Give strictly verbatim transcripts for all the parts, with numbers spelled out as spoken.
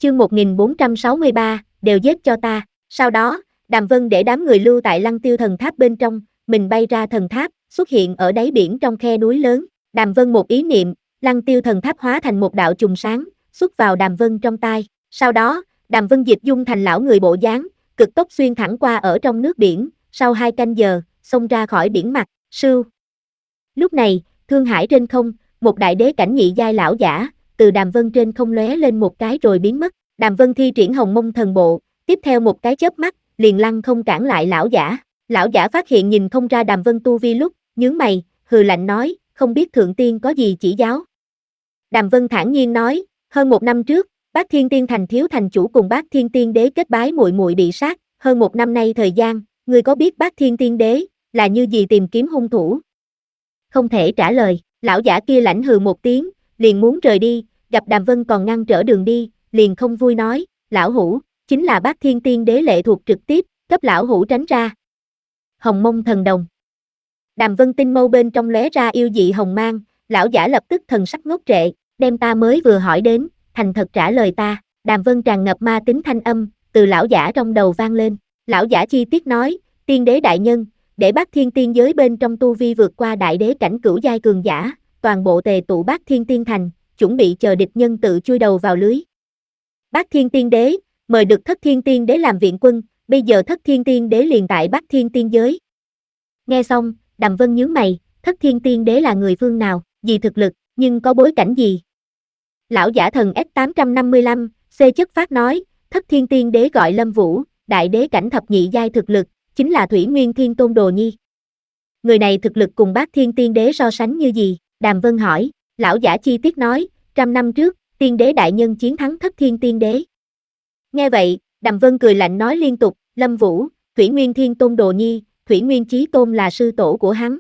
chương một nghìn bốn trăm sáu mươi ba, đều giết cho ta. Sau đó, Đàm Vân để đám người lưu tại Lăng Tiêu thần tháp bên trong, mình bay ra thần tháp, xuất hiện ở đáy biển trong khe núi lớn. Đàm Vân một ý niệm, Lăng Tiêu thần tháp hóa thành một đạo chùm sáng, xuất vào Đàm Vân trong tai. Sau đó, Đàm Vân dịch dung thành lão người bộ dáng, cực tốc xuyên thẳng qua ở trong nước biển, sau hai canh giờ, xông ra khỏi biển mặt, sưu. Lúc này, Thương Hải trên không, một đại đế cảnh nhị giai lão giả, từ Đàm Vân trên không lóe lên một cái rồi biến mất. Đàm Vân thi triển Hồng Mông thần bộ, tiếp theo một cái chớp mắt, liền lăng không cản lại lão giả. Lão giả phát hiện nhìn không ra Đàm Vân tu vi lúc, nhướng mày, hừ lạnh nói, không biết thượng tiên có gì chỉ giáo. Đàm Vân thản nhiên nói, hơn một năm trước, Bát Thiên Tiên Thành thiếu thành chủ cùng Bát Thiên Tiên Đế kết bái muội muội bị sát, hơn một năm nay thời gian, ngươi có biết Bát Thiên Tiên Đế là như gì tìm kiếm hung thủ? Không thể trả lời, lão giả kia lãnh hừ một tiếng, liền muốn rời đi, gặp Đàm Vân còn ngăn trở đường đi, liền không vui nói, lão hủ, chính là Bát Thiên Tiên Đế lệ thuộc trực tiếp, cấp lão hủ tránh ra. Hồng Mông thần đồng. Đàm Vân tinh mâu bên trong lóe ra yêu dị hồng mang, lão giả lập tức thần sắc ngốc trệ, đem ta mới vừa hỏi đến, thành thật trả lời ta. Đàm Vân tràn ngập ma tính thanh âm, từ lão giả trong đầu vang lên. Lão giả chi tiết nói, tiên đế đại nhân, để Bát Thiên Tiên giới bên trong tu vi vượt qua đại đế cảnh cửu giai cường giả, toàn bộ tề tụ Bát Thiên Tiên Thành, chuẩn bị chờ địch nhân tự chui đầu vào lưới. Bát Thiên Tiên Đế, mời được Thất Thiên Tiên Đế làm viện quân, bây giờ Thất Thiên Tiên Đế liền tại Bát Thiên Tiên giới. Nghe xong, Đàm Vân nhướng mày, Thất Thiên Tiên Đế là người phương nào, gì thực lực, nhưng có bối cảnh gì? Lão giả thần S tám trăm năm mươi lăm, C chất phát nói, Thất Thiên Tiên Đế gọi Lâm Vũ, đại đế cảnh thập nhị giai thực lực, chính là Thủy Nguyên Thiên Tôn Đồ Nhi. Người này thực lực cùng Bát Thiên Tiên Đế so sánh như gì? Đàm Vân hỏi, lão giả chi tiết nói, trăm năm trước, Tiên Đế đại nhân chiến thắng Thất Thiên Tiên Đế. Nghe vậy, Đàm Vân cười lạnh nói liên tục, Lâm Vũ, Thủy Nguyên Thiên Tôn Đồ Nhi, Thủy Nguyên Chí Tôn là sư tổ của hắn.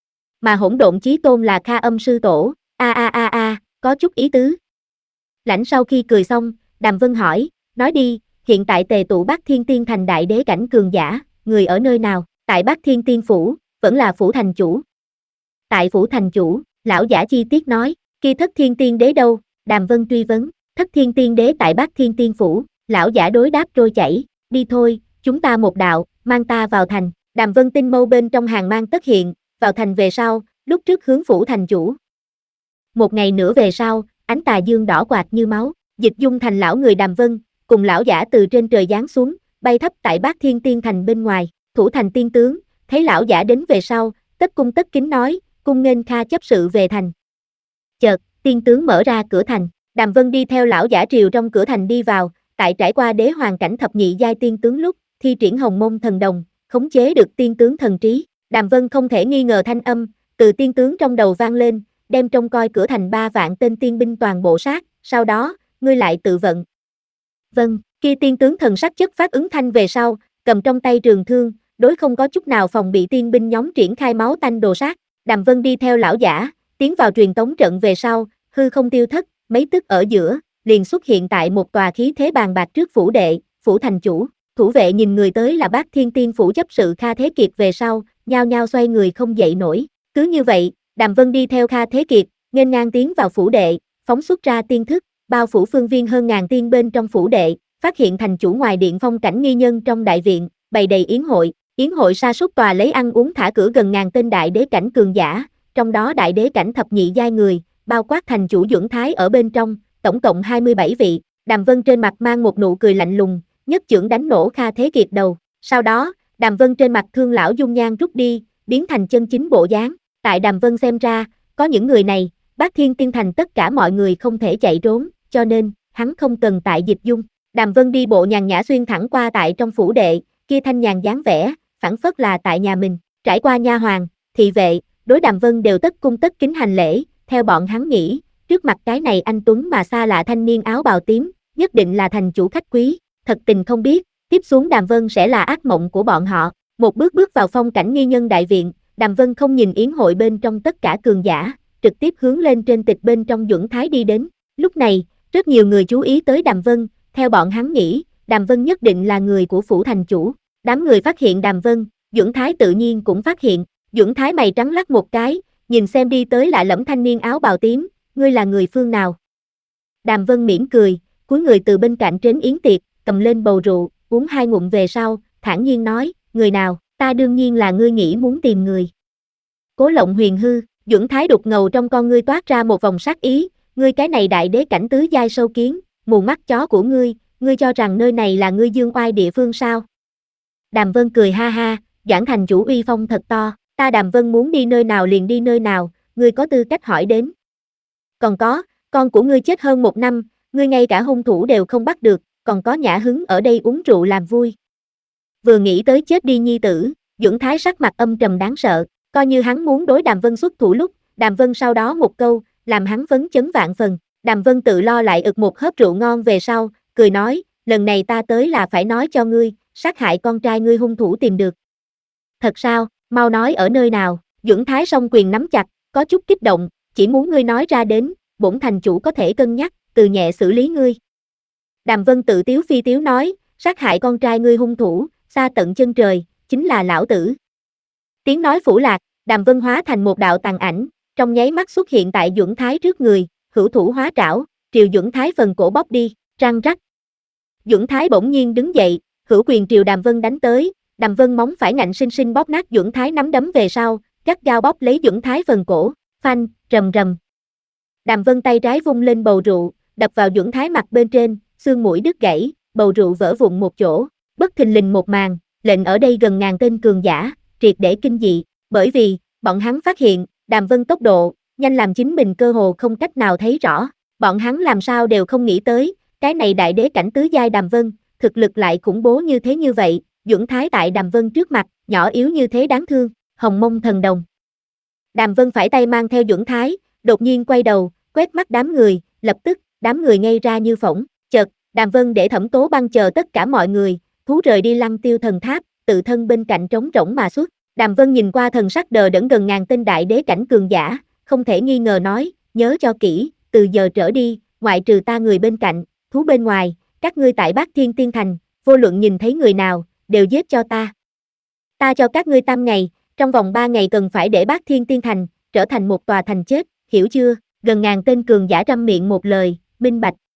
Mà Hỗn Độn Chí Tôn là Kha Âm sư tổ, a a a a, có chút ý tứ. Lãnh sau khi cười xong, Đàm Vân hỏi, nói đi, hiện tại tề tụ Bát Thiên Tiên Thành đại đế cảnh cường giả, người ở nơi nào? Tại Bát Thiên Tiên Phủ, vẫn là Phủ Thành Chủ. Tại Phủ Thành Chủ, lão giả chi tiết nói, kia Thất Thiên Tiên Đế đâu? Đàm Vân truy vấn, Thất Thiên Tiên Đế tại Bát Thiên Tiên Phủ, lão giả đối đáp trôi chảy, đi thôi, chúng ta một đạo, mang ta vào thành. Đàm Vân tinh mâu bên trong hàng mang tất hiện, vào thành về sau, lúc trước hướng Phủ Thành Chủ. Một ngày nữa về sau, ánh tà dương đỏ quạt như máu, dịch dung thành lão người Đàm Vân, cùng lão giả từ trên trời giáng xuống, bay thấp tại Bát Thiên Tiên Thành bên ngoài, thủ thành tiên tướng, thấy lão giả đến về sau, tất cung tất kính nói, cung nghênh Kha chấp sự về thành. Chợt, tiên tướng mở ra cửa thành, Đàm Vân đi theo lão giả triều trong cửa thành đi vào, tại trải qua đế hoàng cảnh thập nhị giai tiên tướng lúc, thi triển Hồng Mông thần đồng, khống chế được tiên tướng thần trí. Đàm Vân không thể nghi ngờ thanh âm, từ tiên tướng trong đầu vang lên, đem trông coi cửa thành ba vạn tên tiên binh toàn bộ sát, sau đó, ngươi lại tự vận. Vâng, kia tiên tướng thần sắc chất phát ứng thanh về sau, cầm trong tay trường thương, đối không có chút nào phòng bị tiên binh nhóm triển khai máu tanh đồ sát. Đàm Vân đi theo lão giả, tiến vào truyền tống trận về sau, hư không tiêu thất, mấy tức ở giữa, liền xuất hiện tại một tòa khí thế bàn bạc trước phủ đệ, Phủ Thành Chủ. Thủ vệ nhìn người tới là Bát Thiên Tiên Phủ chấp sự Kha Thế Kiệt về sau, nhao nhao xoay người không dậy nổi. Cứ như vậy, Đàm Vân đi theo Kha Thế Kiệt, nghênh ngang tiến vào phủ đệ, phóng xuất ra tiên thức, bao phủ phương viên hơn ngàn tiên bên trong phủ đệ, phát hiện thành chủ ngoài điện phong cảnh nghi nhân trong đại viện, bày đầy yến hội, yến hội sa sút tòa lấy ăn uống thả cửa gần ngàn tên đại đế cảnh cường giả, trong đó đại đế cảnh thập nhị giai người, bao quát thành chủ Duẩn Thái ở bên trong, tổng cộng hai mươi bảy vị. Đàm Vân trên mặt mang một nụ cười lạnh lùng, nhất chưởng đánh nổ Kha Thế Kiệt đầu. Sau đó, Đàm Vân trên mặt thương lão dung nhan rút đi, biến thành chân chính bộ dáng. Tại Đàm Vân xem ra, có những người này, Bát Thiên Tiên Thành tất cả mọi người không thể chạy trốn, cho nên, hắn không cần tại dịch dung. Đàm Vân đi bộ nhàn nhã xuyên thẳng qua tại trong phủ đệ, kia thanh nhàn dáng vẻ, phảng phất là tại nhà mình, trải qua nha hoàn, thị vệ, đối Đàm Vân đều tất cung tất kính hành lễ, theo bọn hắn nghĩ, trước mặt cái này anh tuấn mà xa lạ thanh niên áo bào tím, nhất định là thành chủ khách quý, thật tình không biết, tiếp xuống Đàm Vân sẽ là ác mộng của bọn họ. Một bước bước vào phong cảnh nghi nhân đại viện, Đàm Vân không nhìn yến hội bên trong tất cả cường giả, trực tiếp hướng lên trên tịch bên trong Duẩn Thái đi đến. Lúc này, rất nhiều người chú ý tới Đàm Vân, theo bọn hắn nghĩ, Đàm Vân nhất định là người của Phủ Thành Chủ. Đám người phát hiện Đàm Vân, Duẩn Thái tự nhiên cũng phát hiện. Duẩn Thái mày trắng lắc một cái, nhìn xem đi tới lạ lẫm thanh niên áo bào tím, ngươi là người phương nào? Đàm Vân mỉm cười, cúi người từ bên cạnh trến yến tiệc, cầm lên bầu rượu, uống hai ngụm về sau, thản nhiên nói, người nào, ta đương nhiên là ngươi nghĩ muốn tìm người. Cố Lộng Huyền hư, Duẩn Thái đục ngầu trong con ngươi toát ra một vòng sát ý, ngươi cái này đại đế cảnh tứ giai sâu kiến, mù mắt chó của ngươi, ngươi cho rằng nơi này là ngươi dương oai địa phương sao? Đàm Vân cười ha ha, Doãn thành chủ uy phong thật to, ta Đàm Vân muốn đi nơi nào liền đi nơi nào, ngươi có tư cách hỏi đến. Còn có, con của ngươi chết hơn một năm, ngươi ngay cả hung thủ đều không bắt được, còn có nhã hứng ở đây uống rượu làm vui. Vừa nghĩ tới chết đi nhi tử, Duẩn Thái sắc mặt âm trầm đáng sợ, coi như hắn muốn đối Đàm Vân xuất thủ lúc, Đàm Vân sau đó một câu, làm hắn phấn chấn vạn phần. Đàm Vân tự lo lại ực một hớp rượu ngon về sau, cười nói, lần này ta tới là phải nói cho ngươi, sát hại con trai ngươi hung thủ tìm được. Thật sao, mau nói ở nơi nào, Duẩn Thái song quyền nắm chặt, có chút kích động, chỉ muốn ngươi nói ra đến, bổn thành chủ có thể cân nhắc, từ nhẹ xử lý ngươi. Đàm Vân tự tiếu phi tiếu nói, sát hại con trai ngươi hung thủ, xa tận chân trời, chính là lão tử. Tiếng nói phủ lạc, Đàm Vân hóa thành một đạo tàn ảnh, trong nháy mắt xuất hiện tại Duẩn Thái trước người, hữu thủ hóa trảo, triều Duẩn Thái phần cổ bóp đi, răng rắc. Duẩn Thái bỗng nhiên đứng dậy, hữu quyền triều Đàm Vân đánh tới, Đàm Vân móng phải ngạnh sinh sinh bóp nát Duẩn Thái nắm đấm về sau, gắt gao bóp lấy Duẩn Thái phần cổ, phanh, rầm rầm. Đàm Vân tay trái vung lên bầu rượu, đập vào Duẩn Thái mặt bên trên, xương mũi đứt gãy, bầu rượu vỡ vụn một chỗ, bất thình lình một màn, lệnh ở đây gần ngàn tên cường giả, triệt để kinh dị, bởi vì, bọn hắn phát hiện, Đàm Vân tốc độ, nhanh làm chính mình cơ hồ không cách nào thấy rõ, bọn hắn làm sao đều không nghĩ tới, cái này đại đế cảnh tứ giai Đàm Vân, thực lực lại khủng bố như thế như vậy, Duẩn Thái tại Đàm Vân trước mặt, nhỏ yếu như thế đáng thương, hồng mông thần đồng. Đàm Vân phải tay mang theo Duẩn Thái, đột nhiên quay đầu, quét mắt đám người, lập tức, đám người ngây ra như phỗng, chợt, Đàm Vân để Thẩm Tố Băng chờ tất cả mọi người, thú rời đi Lăng Tiêu thần tháp, tự thân bên cạnh trống rỗng mà xuất. Đàm Vân nhìn qua thần sắc đờ đẫn gần ngàn tên đại đế cảnh cường giả, không thể nghi ngờ nói, nhớ cho kỹ, từ giờ trở đi, ngoại trừ ta người bên cạnh, thú bên ngoài, các ngươi tại Bát Thiên Tiên Thành, vô luận nhìn thấy người nào, đều giết cho ta. Ta cho các ngươi tam ngày, trong vòng ba ngày cần phải để Bát Thiên Tiên Thành, trở thành một tòa thành chết, hiểu chưa? Gần ngàn tên cường giả trăm miệng một lời, minh bạch.